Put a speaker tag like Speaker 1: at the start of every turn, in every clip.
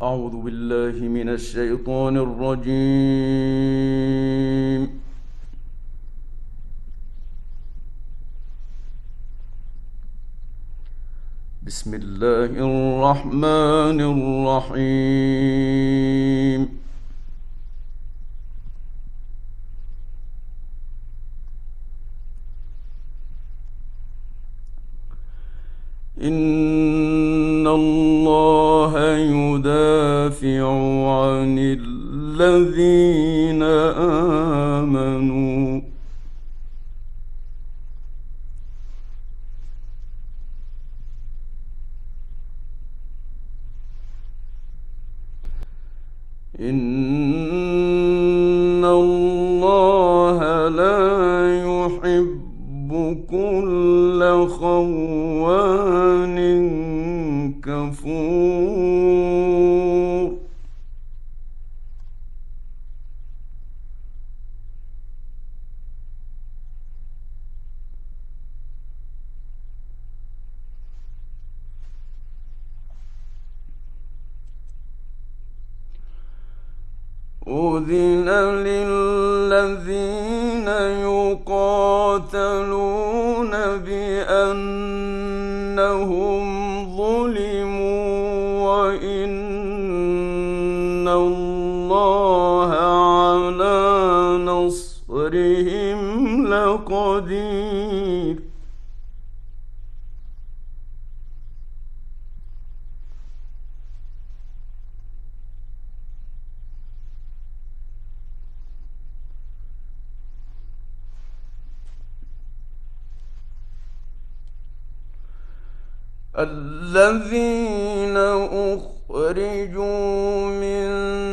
Speaker 1: أعوذ بالله من الشيطان الرجيم. بسم الله الرحمن الرحيم. إن الله يدافع عن الذين آمنوا إن الله لا يحب كل خوان كفور. أذن للذين يقاتلون بأنهم ظلموا وإن الله على نصرهم لقدير. الذين أخرجوا من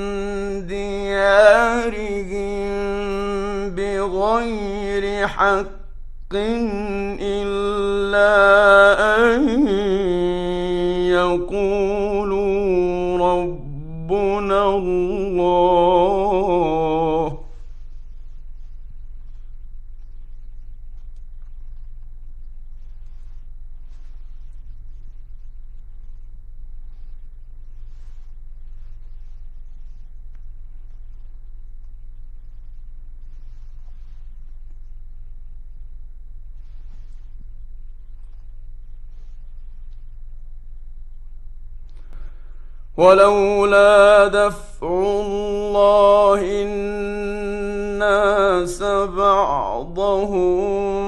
Speaker 1: ديارهم بغير حق إلا أن يقولوا ربنا الله. ولولا دفع الله الناس بعضهم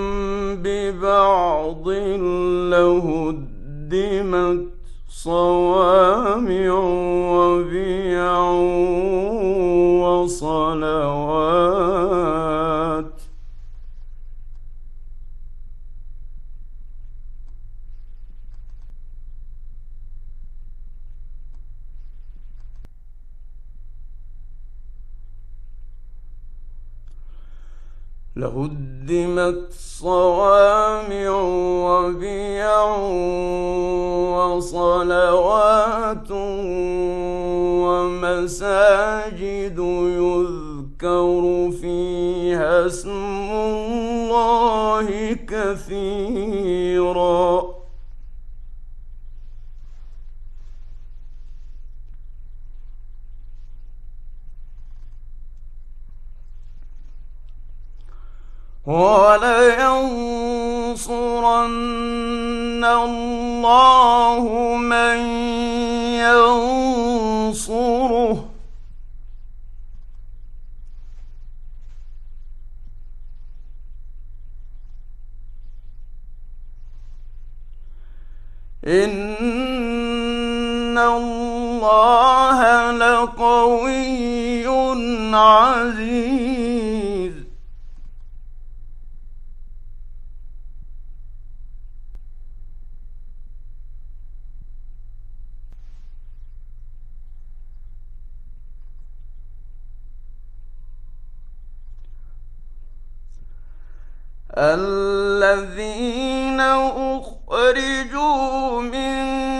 Speaker 1: ببعض لهدمت صوامع وبيع وصلوات وبيع وصلوات ومساجد يذكر فيها اسم الله كثيرا. ولينصرن الله من ينصره إن الله لقوي عزيز. الذين أخرجوا من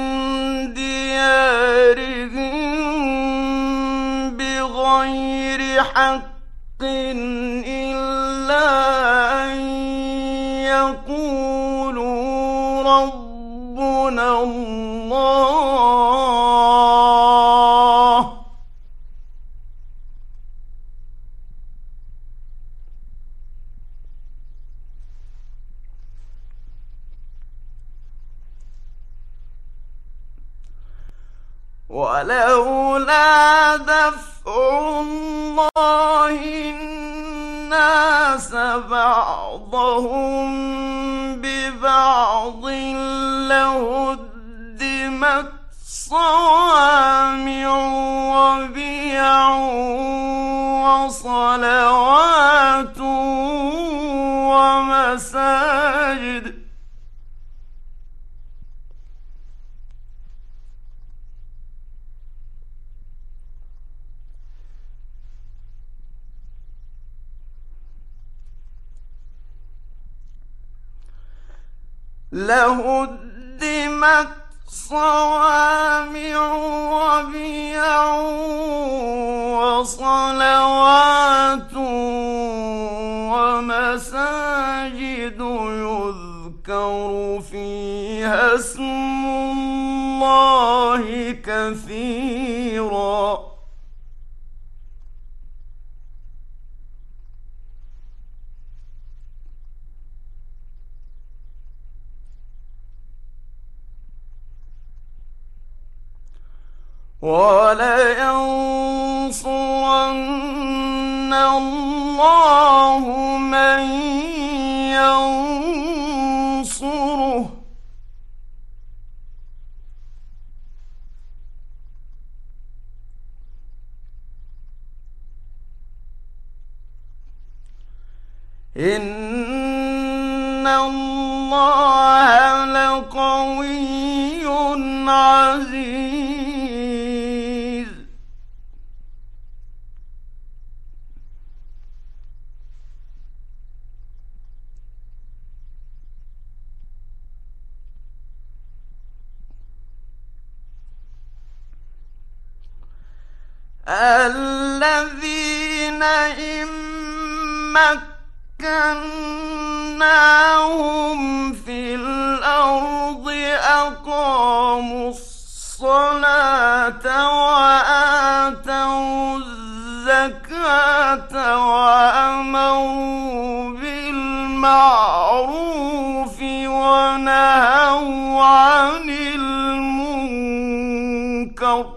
Speaker 1: ديارهم بغير حق إلا أن يقولوا ربنا الله ولولا دفع الله الناس بعضهم ببعض لهدمت صوامع وبيع وصلوات ومساجد لهدمت صوامع وبيع وصلوات ومساجد يذكر فيها اسم الله كثيرا ولينصرن الله من ينصره إن الله لقوي عزيز الذين إن مكناهم في الأرض أقاموا الصلاة وآتوا الزكاة وأمروا بالمعروف ونهوا عن المنكر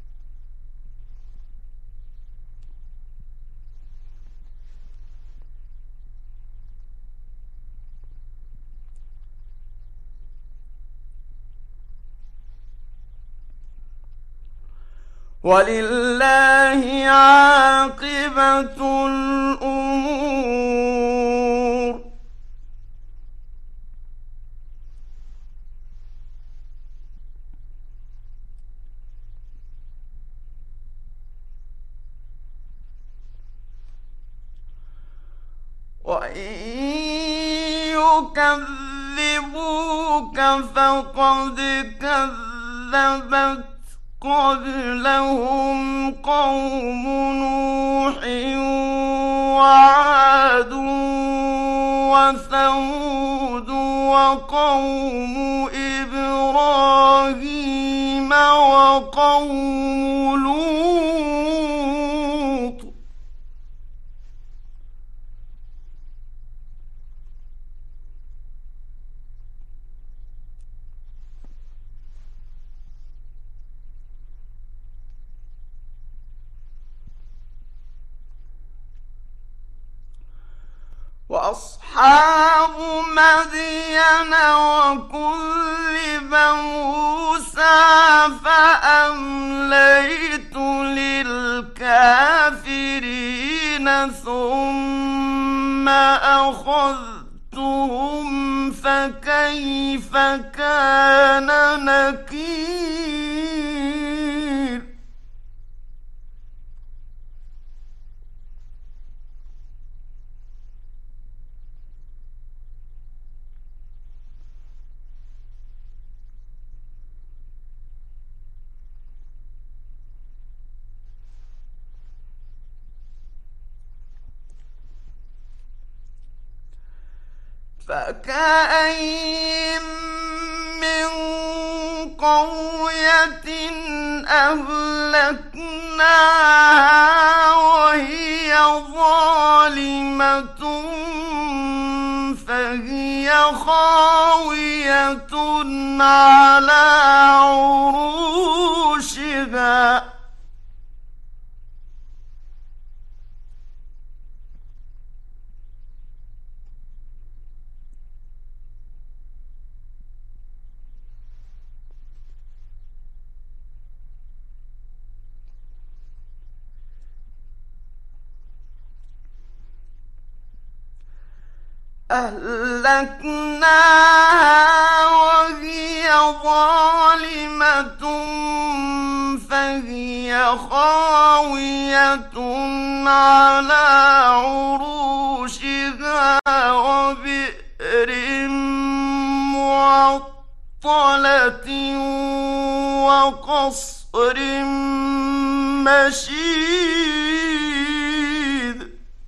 Speaker 1: ولله عاقبة الأمور وإن يكذبوك فقد كذبت قبلهم قوم نوح وعاد وثمود وقوم إبراهيم وقوم لوط وأصحاب مدين وكذب موسى فأمليت للكافرين ثم أخذتهم فكيف كان نكير فكأين من قرية أهلكناها وهي ظالمة فهي خاوية على عروشها أهلكناها وهي ظالمة فهي خاوية على عروشها وبئر معطلة وقصر مشيد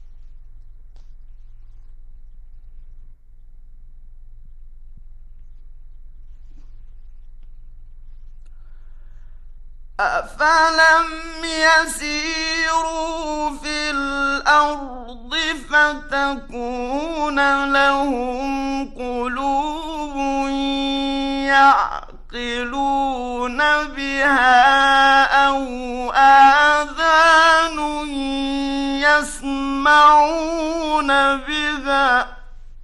Speaker 1: أفلم يسيروا في الأرض فتكون لهم قلوب يعقلون بها أو آذان يسمعون بها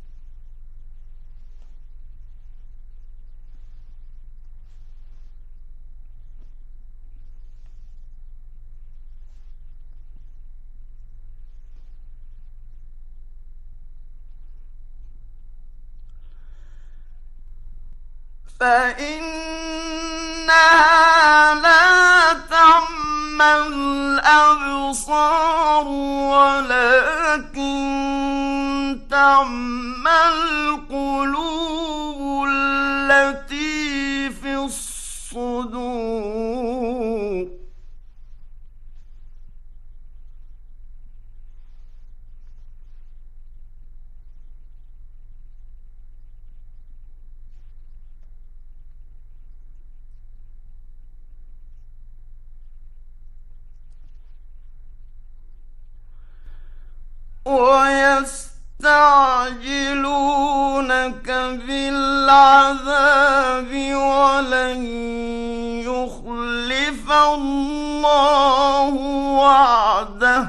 Speaker 1: فإنها لا تعمى الأبصار ولكن تعمى القلوب التي في الصدور ويستعجلونك بالعذاب ولن يخلف الله وعده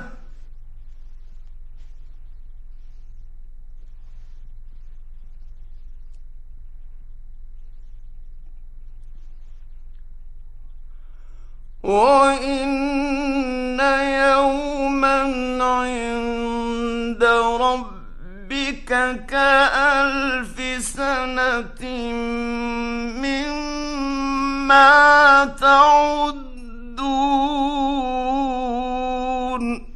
Speaker 1: وإن يوما عند ربك كألف سنة مما تعدون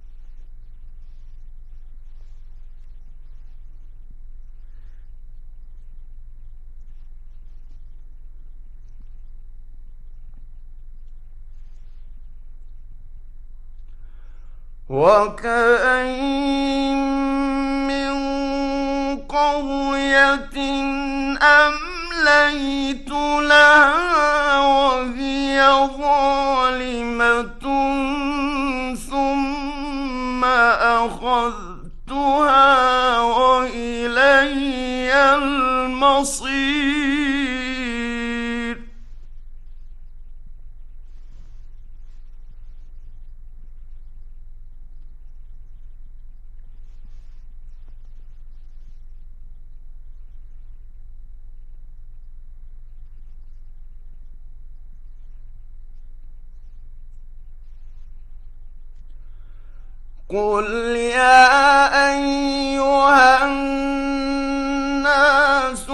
Speaker 1: وكأين من قرية أمليت لها وهي ظالمة ثم أخذتها وإلي المصير قل يا أيها الناس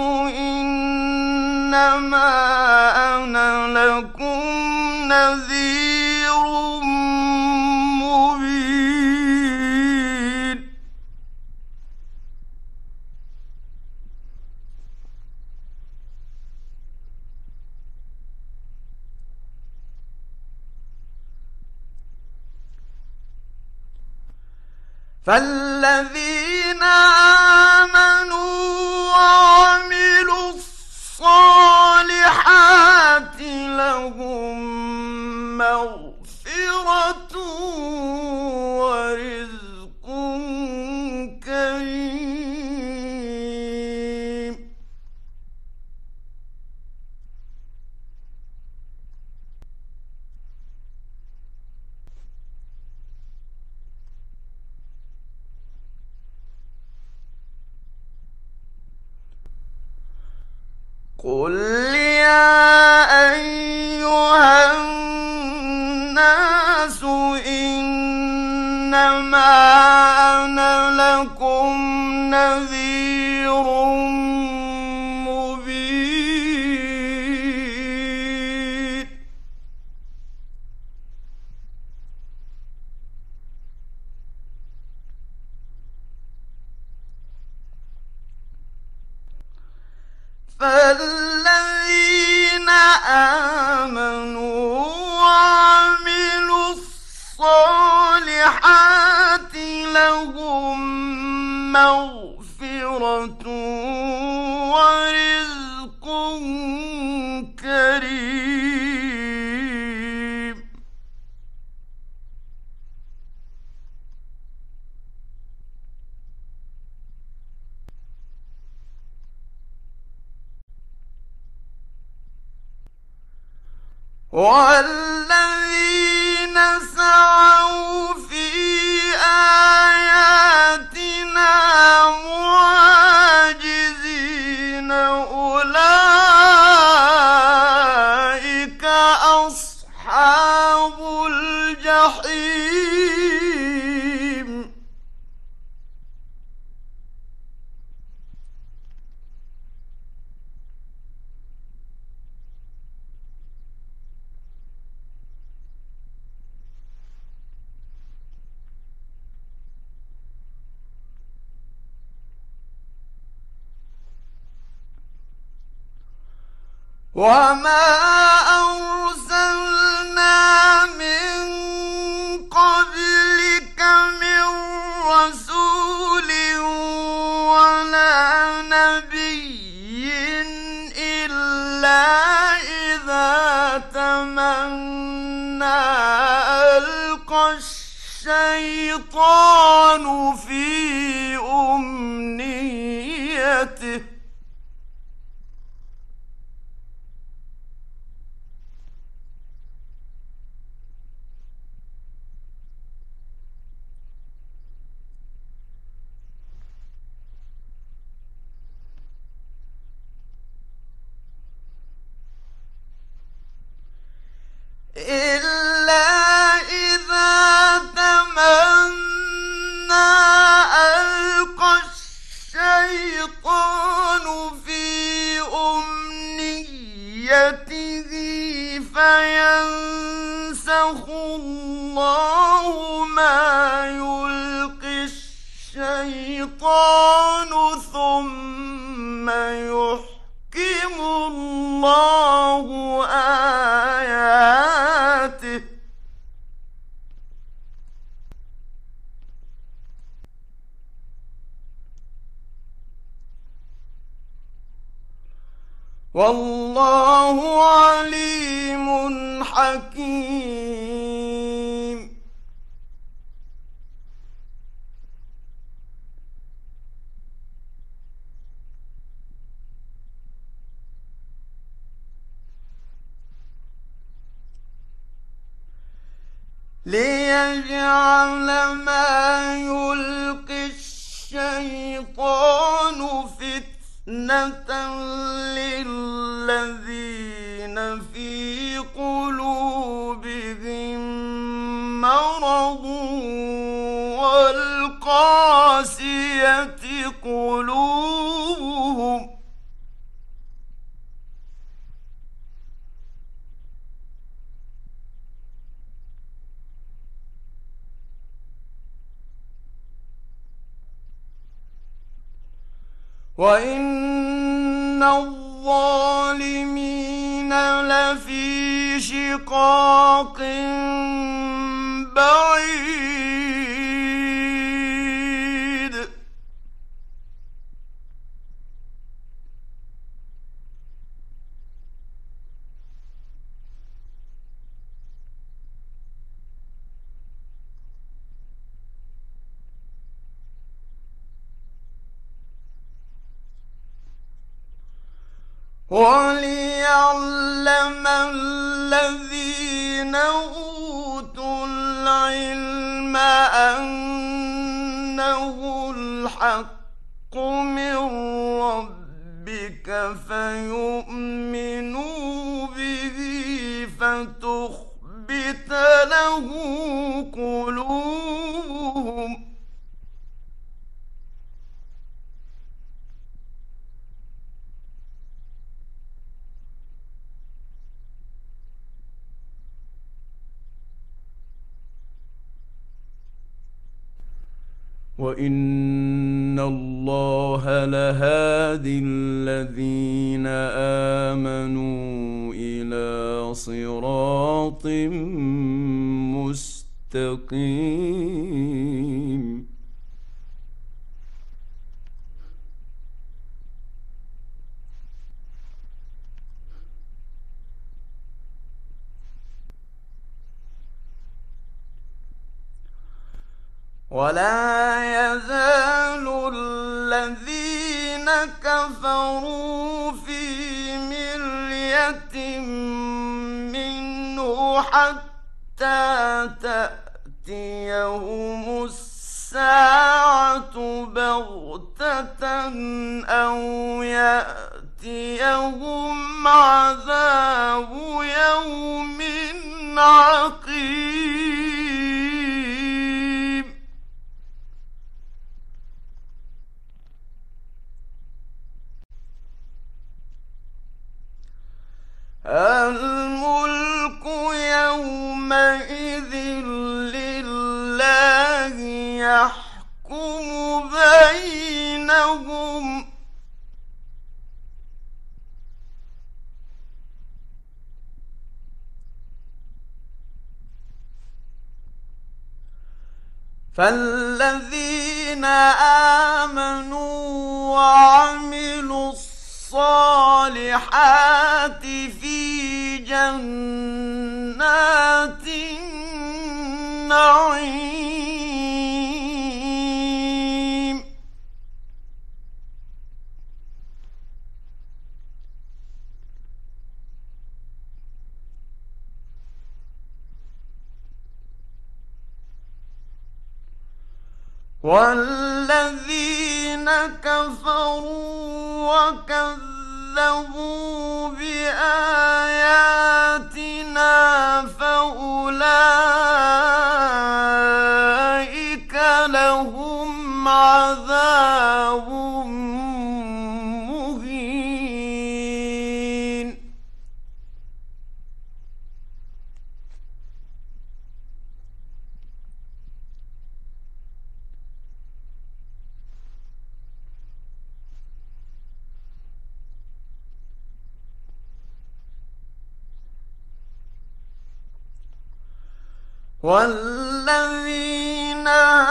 Speaker 1: إنما أنا لكم نذير مبين فالذين آمنوا وعملوا الصالحات لهم مغفرة ورزق كريم قل يا أيها الناس إنما أنا لكم نذير فالذين آمنوا وعملوا الصالحات لهم مغفرة ورزق كريم. والذين سعوا في آياتنا معاجزين أولئك أصحاب الجحيم. وما أرسلنا من قبلك من رسول ولا نبي إلا إذا تمنى ألقى الشيطان في أمنيته إلا إذا تمنى ألقى الشيطان في أمنيته فينسخ الله ما يلقي الشيطان ثم يحكم الله آياته والله عليم حكيم. ليجعل ما يلقي الشيطان فتنة للذين في قلوبهم مرض والقاسية قلوبهم وإن الظالمين لفي شقاق بعيد. وليعلم الذين أوتوا العلم أنه الحق من ربك فيؤمنوا به فتخبت له قلوبهم وإن الله الله لهادي الذين آمنوا إلى صراط مستقيم. ولا يزال الذين كفروا في مرية منه حتى تأتيهم الساعة بغتة أو يأتيهم عذاب يوم عقيم. الملك يومئذ لله يحكم بينهم فالذين آمنوا وعملوا الصالحات في جنات النعيم. والذين كفروا وكذبوا بآياتنا فأولئك لهم عذاب مهين. والذين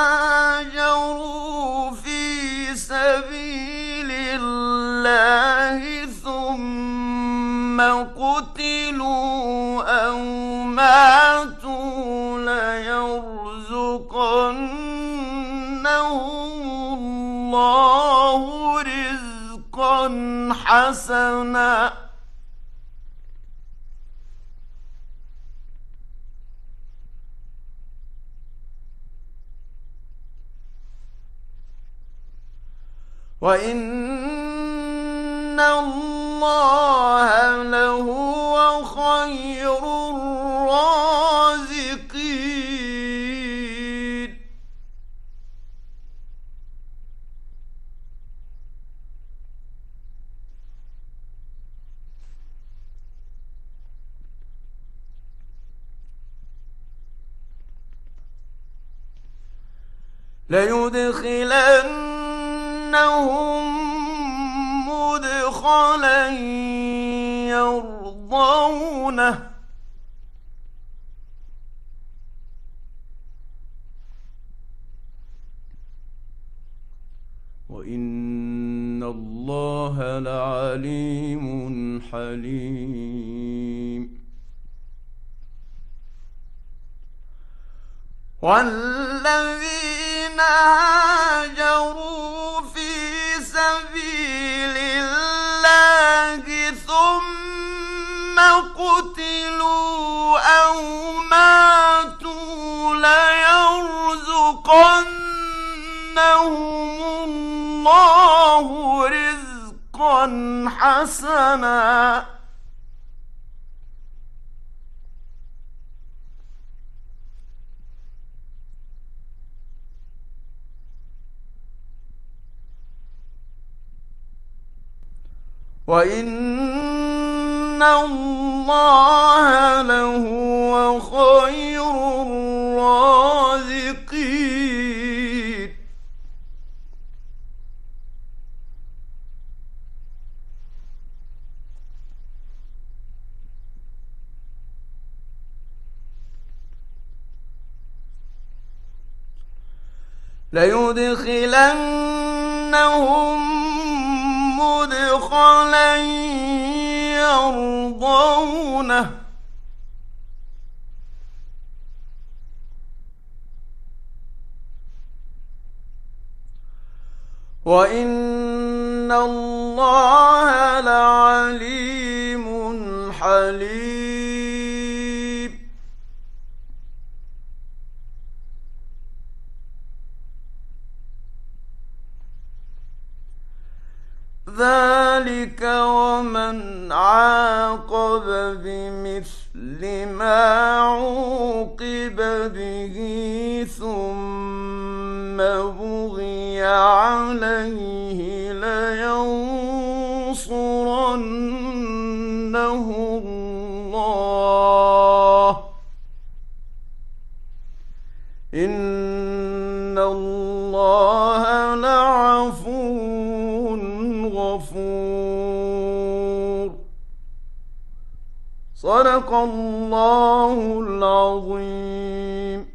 Speaker 1: هاجروا في سبيل الله ثم قتلوا أو ماتوا ليرزقنهم الله رزقا حسنا وإن الله لهو خير الرازقين. ليدخلنهم مدخلا يرضونه وإن الله لعليم حليم. والذين هاجروا في سبيل الله ثم قتلوا أو ماتوا ليرزقنهم الله رزقا حسنا وإن الله لهو خير الرازقين. ليدخلنهم مدخلا يرضونه وإن الله لعليم حليم. ذلك ومن عاقب بمثل ما عوقب به ثم بغي عليه لينصرنه الله إن الله لعفو غفور. صدق الله العظيم.